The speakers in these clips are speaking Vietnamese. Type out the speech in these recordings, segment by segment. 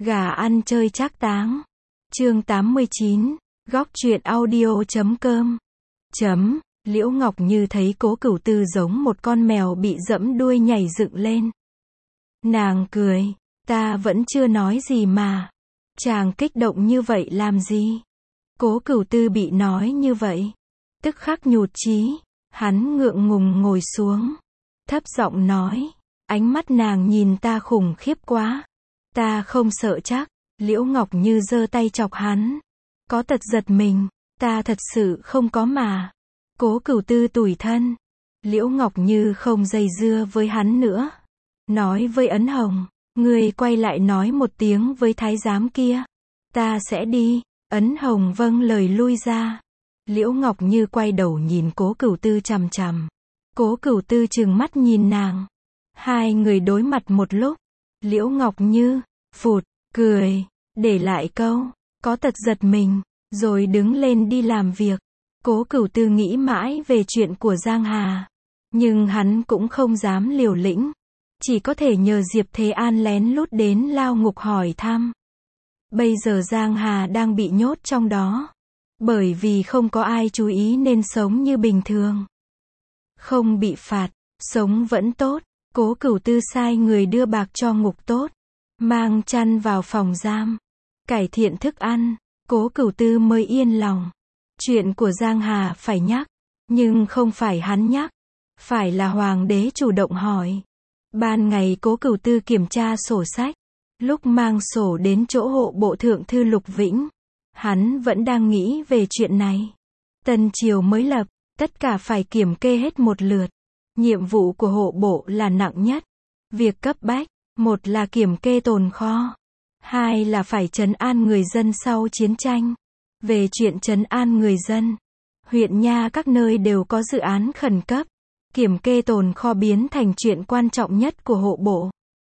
Gà ăn chơi trác táng. Chương 89, góc truyện audio.com. Liễu Ngọc Như thấy Cố Cửu Tư giống một con mèo bị giẫm đuôi nhảy dựng lên. Nàng cười, ta vẫn chưa nói gì mà. Chàng kích động như vậy làm gì? Cố Cửu Tư bị nói như vậy, tức khắc nhụt chí, hắn ngượng ngùng ngồi xuống, thấp giọng nói, ánh mắt nàng nhìn ta khủng khiếp quá. Ta không sợ chắc. Liễu Ngọc Như giơ tay chọc hắn. Có tật giật mình, ta thật sự không có mà. Cố Cửu Tư tủi thân. Liễu Ngọc Như không dây dưa với hắn nữa. Nói với Ấn Hồng, ngươi quay lại nói một tiếng với thái giám kia. Ta sẽ đi. Ấn Hồng vâng lời lui ra. Liễu Ngọc Như quay đầu nhìn Cố Cửu Tư chằm chằm. Cố Cửu Tư trừng mắt nhìn nàng. Hai người đối mặt một lúc. Liễu Ngọc Như, phụt, cười, để lại câu, có tật giật mình, rồi đứng lên đi làm việc. Cố Cửu Tư nghĩ mãi về chuyện của Giang Hà. Nhưng hắn cũng không dám liều lĩnh. Chỉ có thể nhờ Diệp Thế An lén lút đến lao ngục hỏi thăm. Bây giờ Giang Hà đang bị nhốt trong đó. Bởi vì không có ai chú ý nên sống như bình thường. Không bị phạt, sống vẫn tốt. Cố Cửu Tư sai người đưa bạc cho ngục tốt. Mang chăn vào phòng giam. Cải thiện thức ăn. Cố Cửu Tư mới yên lòng. Chuyện của Giang Hà phải nhắc. Nhưng không phải hắn nhắc. Phải là hoàng đế chủ động hỏi. Ban ngày Cố Cửu Tư kiểm tra sổ sách. Lúc mang sổ đến chỗ hộ bộ thượng thư Lục Vĩnh. Hắn vẫn đang nghĩ về chuyện này. Tân triều mới lập. Tất cả phải kiểm kê hết một lượt. Nhiệm vụ của hộ bộ là nặng nhất. Việc cấp bách. Một là kiểm kê tồn kho. Hai là phải trấn an người dân sau chiến tranh. Về chuyện trấn an người dân, huyện nha các nơi đều có dự án khẩn cấp. Kiểm kê tồn kho biến thành chuyện quan trọng nhất của hộ bộ.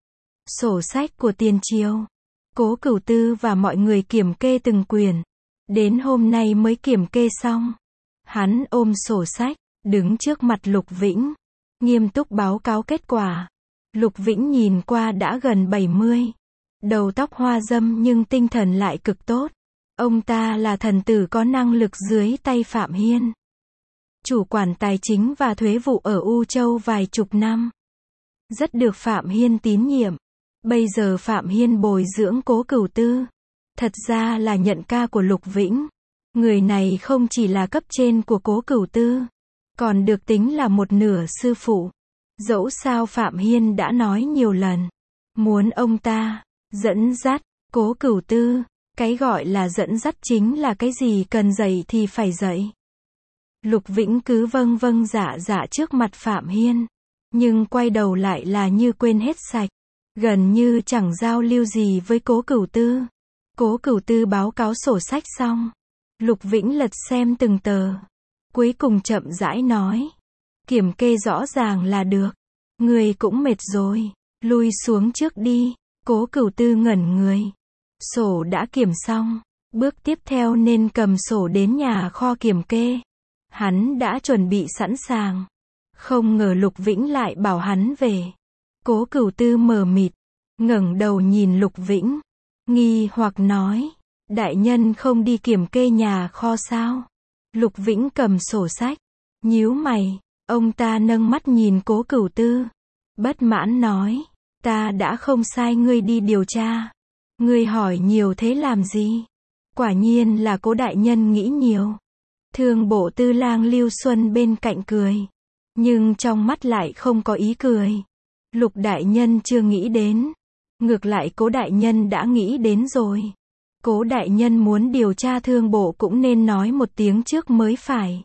Sổ sách của tiền triều. Cố Cửu Tư và mọi người kiểm kê từng quyển. Đến hôm nay mới kiểm kê xong. Hắn ôm sổ sách, đứng trước mặt Lục Vĩnh. Nghiêm túc báo cáo kết quả. Lục Vĩnh nhìn qua đã gần 70. Đầu tóc hoa râm nhưng tinh thần lại cực tốt. Ông ta là thần tử có năng lực dưới tay Phạm Hiên. Chủ quản tài chính và thuế vụ ở U Châu vài chục năm. Rất được Phạm Hiên tín nhiệm. Bây giờ Phạm Hiên bồi dưỡng Cố Cửu Tư. Thật ra là nhận ca của Lục Vĩnh. Người này không chỉ là cấp trên của Cố Cửu Tư. Còn được tính là một nửa sư phụ. Dẫu sao Phạm Hiên đã nói nhiều lần. Muốn ông ta dẫn dắt Cố Cửu Tư. Cái gọi là dẫn dắt chính là cái gì cần dạy thì phải dạy. Lục Vĩnh cứ vâng vâng dạ dạ trước mặt Phạm Hiên. Nhưng quay đầu lại là như quên hết sạch. Gần như chẳng giao lưu gì với Cố Cửu Tư. Cố Cửu Tư báo cáo sổ sách xong. Lục Vĩnh lật xem từng tờ. Cuối cùng chậm rãi nói. Kiểm kê rõ ràng là được. Người cũng mệt rồi. Lui xuống trước đi. Cố Cửu Tư ngẩn người. Sổ đã kiểm xong. Bước tiếp theo nên cầm sổ đến nhà kho kiểm kê. Hắn đã chuẩn bị sẵn sàng. Không ngờ Lục Vĩnh lại bảo hắn về. Cố Cửu Tư mờ mịt. Ngẩng đầu nhìn Lục Vĩnh. Nghi hoặc nói. Đại nhân không đi kiểm kê nhà kho sao? Lục Vĩnh cầm sổ sách. Nhíu mày. Ông ta nâng mắt nhìn Cố Cửu Tư. Bất mãn nói. Ta đã không sai ngươi đi điều tra. Ngươi hỏi nhiều thế làm gì? Quả nhiên là Cố đại nhân nghĩ nhiều. Thương bộ tư lang Lưu Xuân bên cạnh cười. Nhưng trong mắt lại không có ý cười. Lục đại nhân chưa nghĩ đến. Ngược lại Cố đại nhân đã nghĩ đến rồi. Cố đại nhân muốn điều tra thương bộ cũng nên nói một tiếng trước mới phải.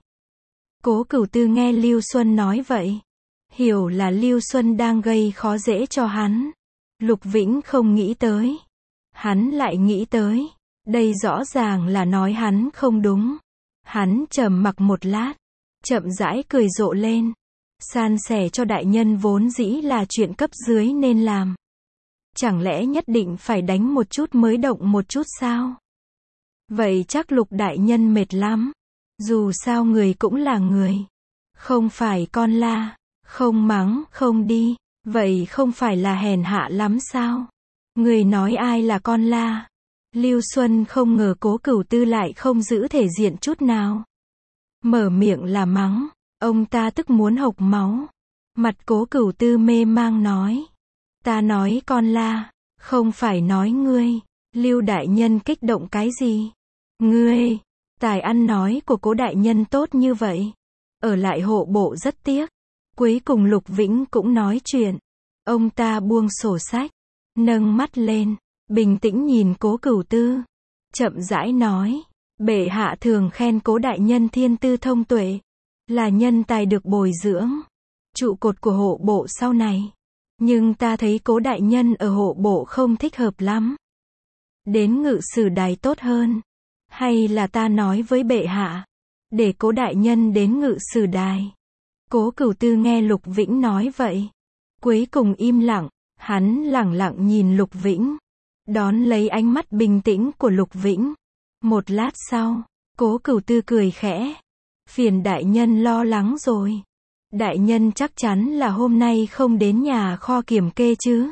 Cố Cửu Tư nghe Lưu Xuân nói vậy. Hiểu là Lưu Xuân đang gây khó dễ cho hắn. Lục Vĩnh không nghĩ tới. Hắn lại nghĩ tới. Đây rõ ràng là nói hắn không đúng. Hắn trầm mặc một lát. Chậm rãi cười rộ lên. San sẻ cho đại nhân vốn dĩ là chuyện cấp dưới nên làm. Chẳng lẽ nhất định phải đánh một chút mới động một chút sao? Vậy chắc Lục đại nhân mệt lắm. Dù sao người cũng là người. Không phải con la. Không mắng, không đi. Vậy không phải là hèn hạ lắm sao? Người nói ai là con la? Lưu Xuân không ngờ Cố Cửu Tư lại không giữ thể diện chút nào. Mở miệng là mắng, ông ta tức muốn hộc máu. Mặt Cố Cửu Tư mê mang nói. Ta nói con la, không phải nói ngươi. Lưu đại nhân kích động cái gì? Ngươi, tài ăn nói của Cố đại nhân tốt như vậy. Ở lại hộ bộ rất tiếc. Cuối cùng Lục Vĩnh cũng nói chuyện. Ông ta buông sổ sách, nâng mắt lên, bình tĩnh nhìn Cố Cửu Tư. Chậm rãi nói, bệ hạ thường khen Cố đại nhân thiên tư thông tuệ, là nhân tài được bồi dưỡng, trụ cột của hộ bộ sau này. Nhưng ta thấy Cố đại nhân ở hộ bộ không thích hợp lắm. Đến ngự sử đài tốt hơn. Hay là ta nói với bệ hạ, để Cố đại nhân đến ngự sử đài. Cố Cửu Tư nghe Lục Vĩnh nói vậy, cuối cùng im lặng, hắn lẳng lặng nhìn Lục Vĩnh, đón lấy ánh mắt bình tĩnh của Lục Vĩnh. Một lát sau, Cố Cửu Tư cười khẽ, phiền đại nhân lo lắng rồi. Đại nhân chắc chắn là hôm nay không đến nhà kho kiểm kê chứ?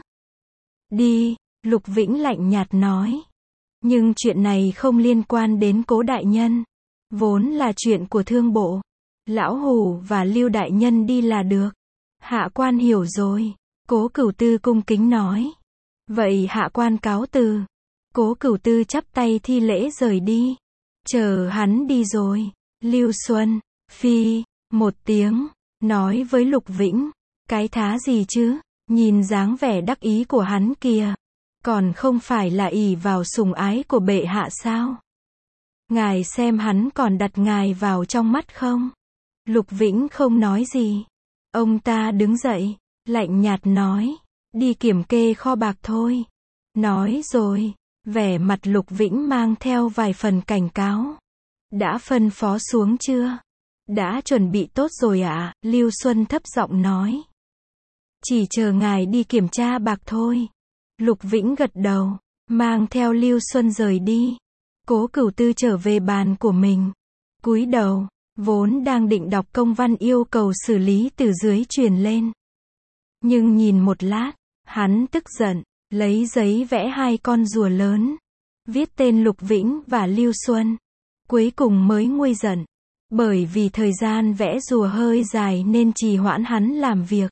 Đi, Lục Vĩnh lạnh nhạt nói. Nhưng chuyện này không liên quan đến Cố đại nhân, vốn là chuyện của thương bộ. Lão Hủ và Lưu đại nhân đi là được. Hạ quan hiểu rồi. Cố Cửu Tư cung kính nói. Vậy hạ quan cáo từ. Cố Cửu Tư chắp tay thi lễ rời đi. Chờ hắn đi rồi, Lưu Xuân, phi, một tiếng, nói với Lục Vĩnh. Cái thá gì chứ, nhìn dáng vẻ đắc ý của hắn kìa. Còn không phải là ỷ vào sủng ái của bệ hạ sao? Ngài xem hắn còn đặt ngài vào trong mắt không? Lục Vĩnh không nói gì. Ông ta đứng dậy, lạnh nhạt nói, đi kiểm kê kho bạc thôi. Nói rồi, vẻ mặt Lục Vĩnh mang theo vài phần cảnh cáo. Đã phân phó xuống chưa? Đã chuẩn bị tốt rồi ạ, Lưu Xuân thấp giọng nói. Chỉ chờ ngài đi kiểm tra bạc thôi. Lục Vĩnh gật đầu, mang theo Lưu Xuân rời đi. Cố Cửu Tư trở về bàn của mình, cúi đầu, vốn đang định đọc công văn yêu cầu xử lý từ dưới truyền lên. Nhưng nhìn một lát, hắn tức giận, lấy giấy vẽ hai con rùa lớn, viết tên Lục Vĩnh và Lưu Xuân. Cuối cùng mới nguôi giận, bởi vì thời gian vẽ rùa hơi dài nên trì hoãn hắn làm việc.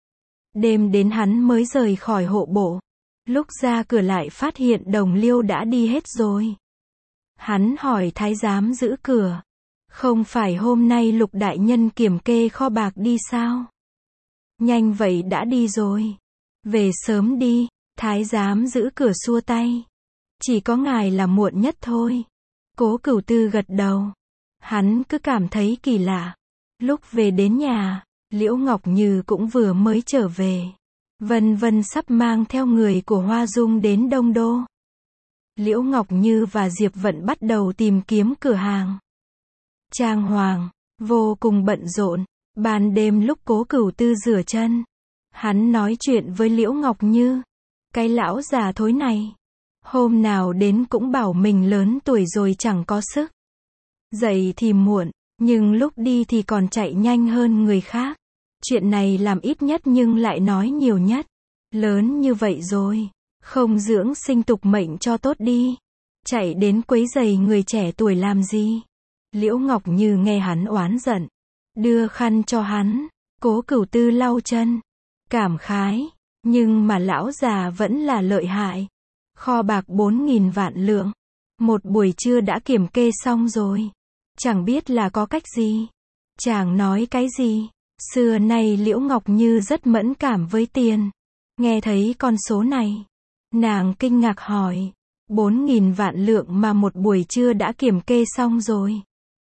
Đêm đến hắn mới rời khỏi hộ bộ. Lúc ra cửa lại phát hiện Đồng Liêu đã đi hết rồi. Hắn hỏi thái giám giữ cửa. Không phải hôm nay Lục đại nhân kiểm kê kho bạc đi sao? Nhanh vậy đã đi rồi. Về sớm đi, thái giám giữ cửa xua tay. Chỉ có ngài là muộn nhất thôi. Cố Cửu Tư gật đầu. Hắn cứ cảm thấy kỳ lạ. Lúc về đến nhà, Liễu Ngọc Như cũng vừa mới trở về. Vân Vân sắp mang theo người của Hoa Dung đến Đông Đô. Liễu Ngọc Như và Diệp Vận bắt đầu tìm kiếm cửa hàng. Trang hoàng, vô cùng bận rộn. Ban đêm lúc Cố Cửu Tư rửa chân, hắn nói chuyện với Liễu Ngọc Như. Cái lão già thối này, hôm nào đến cũng bảo mình lớn tuổi rồi chẳng có sức. Dậy thì muộn, nhưng lúc đi thì còn chạy nhanh hơn người khác. Chuyện này làm ít nhất nhưng lại nói nhiều nhất. Lớn như vậy rồi, không dưỡng sinh tục mệnh cho tốt đi. Chạy đến quấy rầy người trẻ tuổi làm gì? Liễu Ngọc Như nghe hắn oán giận, đưa khăn cho hắn. Cố Cửu Tư lau chân, cảm khái, nhưng mà lão già vẫn là lợi hại. Kho bạc 4.000 vạn lượng, một buổi trưa đã kiểm kê xong rồi. Chẳng biết là có cách gì. Chàng nói cái gì? Xưa nay Liễu Ngọc Như rất mẫn cảm với tiền. Nghe thấy con số này, nàng kinh ngạc hỏi, 4.000 vạn lượng mà một buổi trưa đã kiểm kê xong rồi.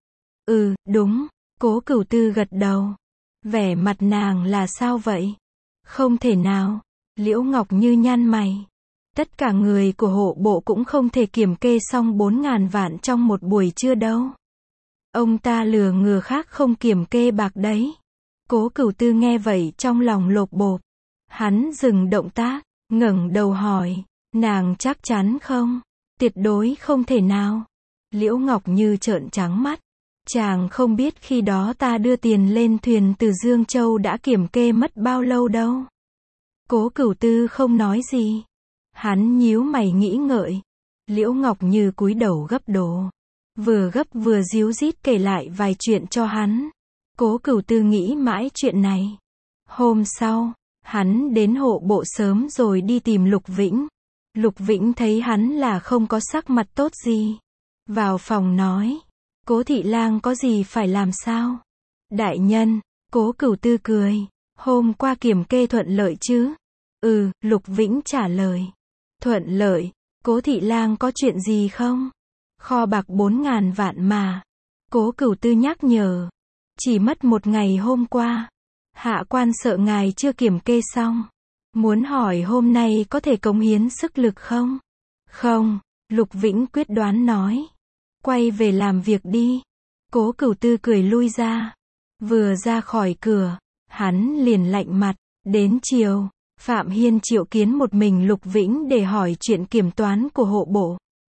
Ừ, đúng, Cố Cửu Tư gật đầu. Vẻ mặt nàng là sao vậy? Không thể nào, Liễu Ngọc Như nhăn mày. Tất cả người của hộ bộ cũng không thể kiểm kê xong 4.000 vạn trong một buổi trưa đâu. Ông ta lừa người khác không kiểm kê bạc đấy. Cố Cửu Tư nghe vậy trong lòng lột bột. Hắn dừng động tác, ngẩng đầu hỏi, nàng chắc chắn không? Tuyệt đối không thể nào. Liễu Ngọc Như trợn trắng mắt. Chàng không biết khi đó ta đưa tiền lên thuyền từ Dương Châu đã kiểm kê mất bao lâu đâu. Cố Cửu Tư không nói gì. Hắn nhíu mày nghĩ ngợi. Liễu Ngọc Như cúi đầu gấp đồ. Vừa gấp vừa díu dít kể lại vài chuyện cho hắn. Cố Cửu Tư nghĩ mãi chuyện này. Hôm sau, hắn đến hộ bộ sớm rồi đi tìm Lục Vĩnh. Lục Vĩnh thấy hắn là không có sắc mặt tốt gì. Vào phòng nói. Cố thị lang có gì phải làm sao? Đại nhân, Cố Cửu Tư cười. Hôm qua kiểm kê thuận lợi chứ? Lục Vĩnh trả lời. Thuận lợi, Cố thị lang có chuyện gì không? Kho bạc 4.000 vạn mà. Cố Cửu Tư nhắc nhở. Chỉ mất một ngày hôm qua. Hạ quan sợ ngài chưa kiểm kê xong. Muốn hỏi hôm nay có thể cống hiến sức lực không? Không, Lục Vĩnh quyết đoán nói. Quay về làm việc đi. Cố Cửu Tư cười lui ra. Vừa ra khỏi cửa, hắn liền lạnh mặt. Đến chiều, Phạm Hiên triệu kiến một mình Lục Vĩnh để hỏi chuyện kiểm toán của hộ bộ.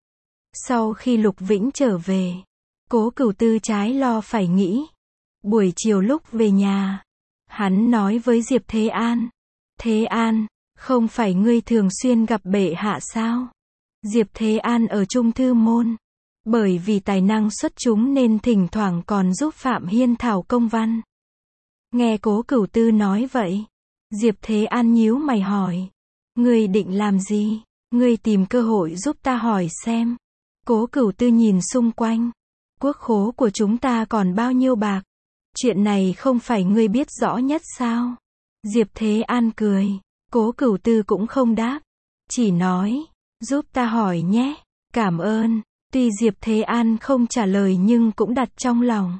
Sau khi Lục Vĩnh trở về, Cố Cửu Tư trái lo phải nghĩ. Buổi chiều lúc về nhà, hắn nói với Diệp Thế An. Thế An, không phải ngươi thường xuyên gặp bệ hạ sao? Diệp Thế An ở Trung Thư Môn. Bởi vì tài năng xuất chúng nên thỉnh thoảng còn giúp Phạm Hiên thảo công văn. Nghe Cố Cửu Tư nói vậy, Diệp Thế An nhíu mày hỏi. Ngươi định làm gì? Ngươi tìm cơ hội giúp ta hỏi xem. Cố Cửu Tư nhìn xung quanh. Quốc khố của chúng ta còn bao nhiêu bạc? Chuyện này không phải ngươi biết rõ nhất sao? Diệp Thế An cười. Cố Cửu Tư cũng không đáp. Chỉ nói, giúp ta hỏi nhé. Cảm ơn. Tuy Diệp Thế An không trả lời nhưng cũng đặt trong lòng.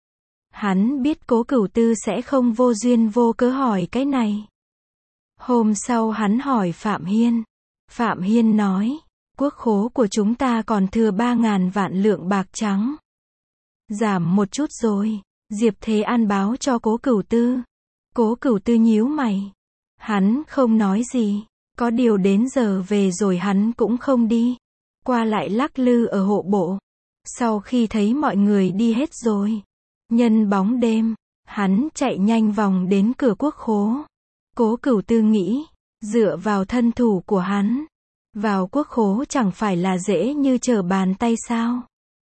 Hắn biết Cố Cửu Tư sẽ không vô duyên vô cớ hỏi cái này. Hôm sau hắn hỏi Phạm Hiên. Phạm Hiên nói, quốc khố của chúng ta còn thừa 3.000 vạn lượng bạc trắng. Giảm một chút rồi. Diệp Thế An báo cho Cố Cửu Tư. Cố Cửu Tư nhíu mày. Hắn không nói gì. Có điều đến giờ về rồi hắn cũng không đi. Qua lại lắc lư ở hộ bộ. Sau khi thấy mọi người đi hết rồi, nhân bóng đêm, hắn chạy nhanh vòng đến cửa quốc khố. Cố Cửu Tư nghĩ, dựa vào thân thủ của hắn, vào quốc khố chẳng phải là dễ như trở bàn tay sao?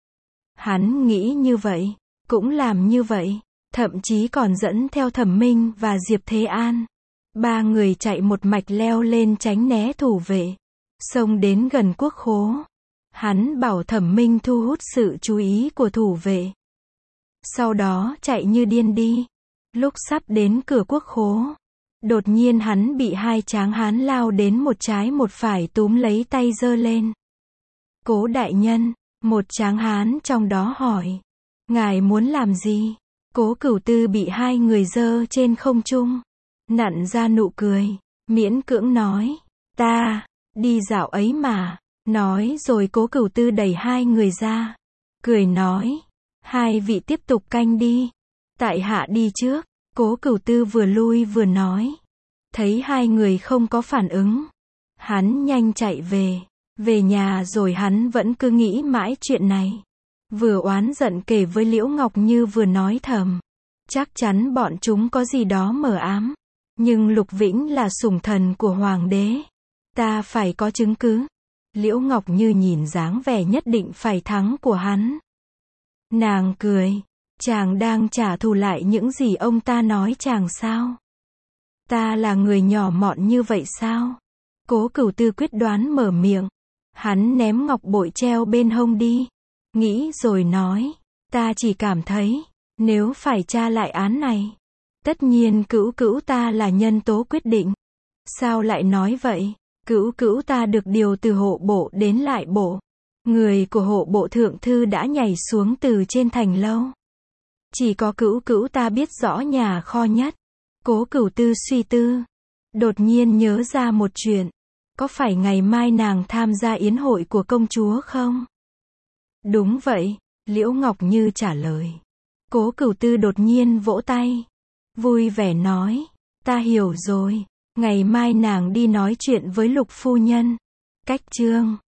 Hắn nghĩ như vậy, cũng làm như vậy, thậm chí còn dẫn theo Thẩm Minh và Diệp Thế An. Ba người chạy một mạch leo lên tránh né thủ vệ, xông đến gần quốc khố. Hắn bảo Thẩm Minh thu hút sự chú ý của thủ vệ. Sau đó chạy như điên đi. Lúc sắp đến cửa quốc khố, đột nhiên hắn bị hai tráng hán lao đến một trái một phải túm lấy tay giơ lên. Cố đại nhân, một tráng hán trong đó hỏi. Ngài muốn làm gì? Cố Cửu Tư bị hai người giơ trên không trung. Nặn ra nụ cười, miễn cưỡng nói. Ta, đi dạo ấy mà. Nói rồi Cố Cửu Tư đẩy hai người ra. Cười nói. Hai vị tiếp tục canh đi. Tại hạ đi trước. Cố Cửu Tư vừa lui vừa nói. Thấy hai người không có phản ứng, hắn nhanh chạy về. Về nhà rồi hắn vẫn cứ nghĩ mãi chuyện này. Vừa oán giận kể với Liễu Ngọc Như vừa nói thầm. Chắc chắn bọn chúng có gì đó mờ ám. Nhưng Lục Vĩnh là sủng thần của hoàng đế. Ta phải có chứng cứ. Liễu Ngọc Như nhìn dáng vẻ nhất định phải thắng của hắn. Nàng cười. Chàng đang trả thù lại những gì ông ta nói chàng sao? Ta là người nhỏ mọn như vậy sao? Cố Cửu Tư quyết đoán mở miệng. Hắn ném ngọc bội treo bên hông đi. Nghĩ rồi nói. Ta chỉ cảm thấy, nếu phải tra lại án này, tất nhiên Cửu Cửu ta là nhân tố quyết định. Sao lại nói vậy? Cửu Cửu ta được điều từ hộ bộ đến lại bộ. Người của hộ bộ thượng thư đã nhảy xuống từ trên thành lâu. Chỉ có Cửu Cửu ta biết rõ nhà kho nhất. Cố Cửu Tư suy tư. Đột nhiên nhớ ra một chuyện. Có phải ngày mai nàng tham gia yến hội của công chúa không? Đúng vậy, Liễu Ngọc Như trả lời. Cố Cửu Tư đột nhiên vỗ tay. Vui vẻ nói. Ta hiểu rồi. Ngày mai nàng đi nói chuyện với Lục phu nhân. Cách chương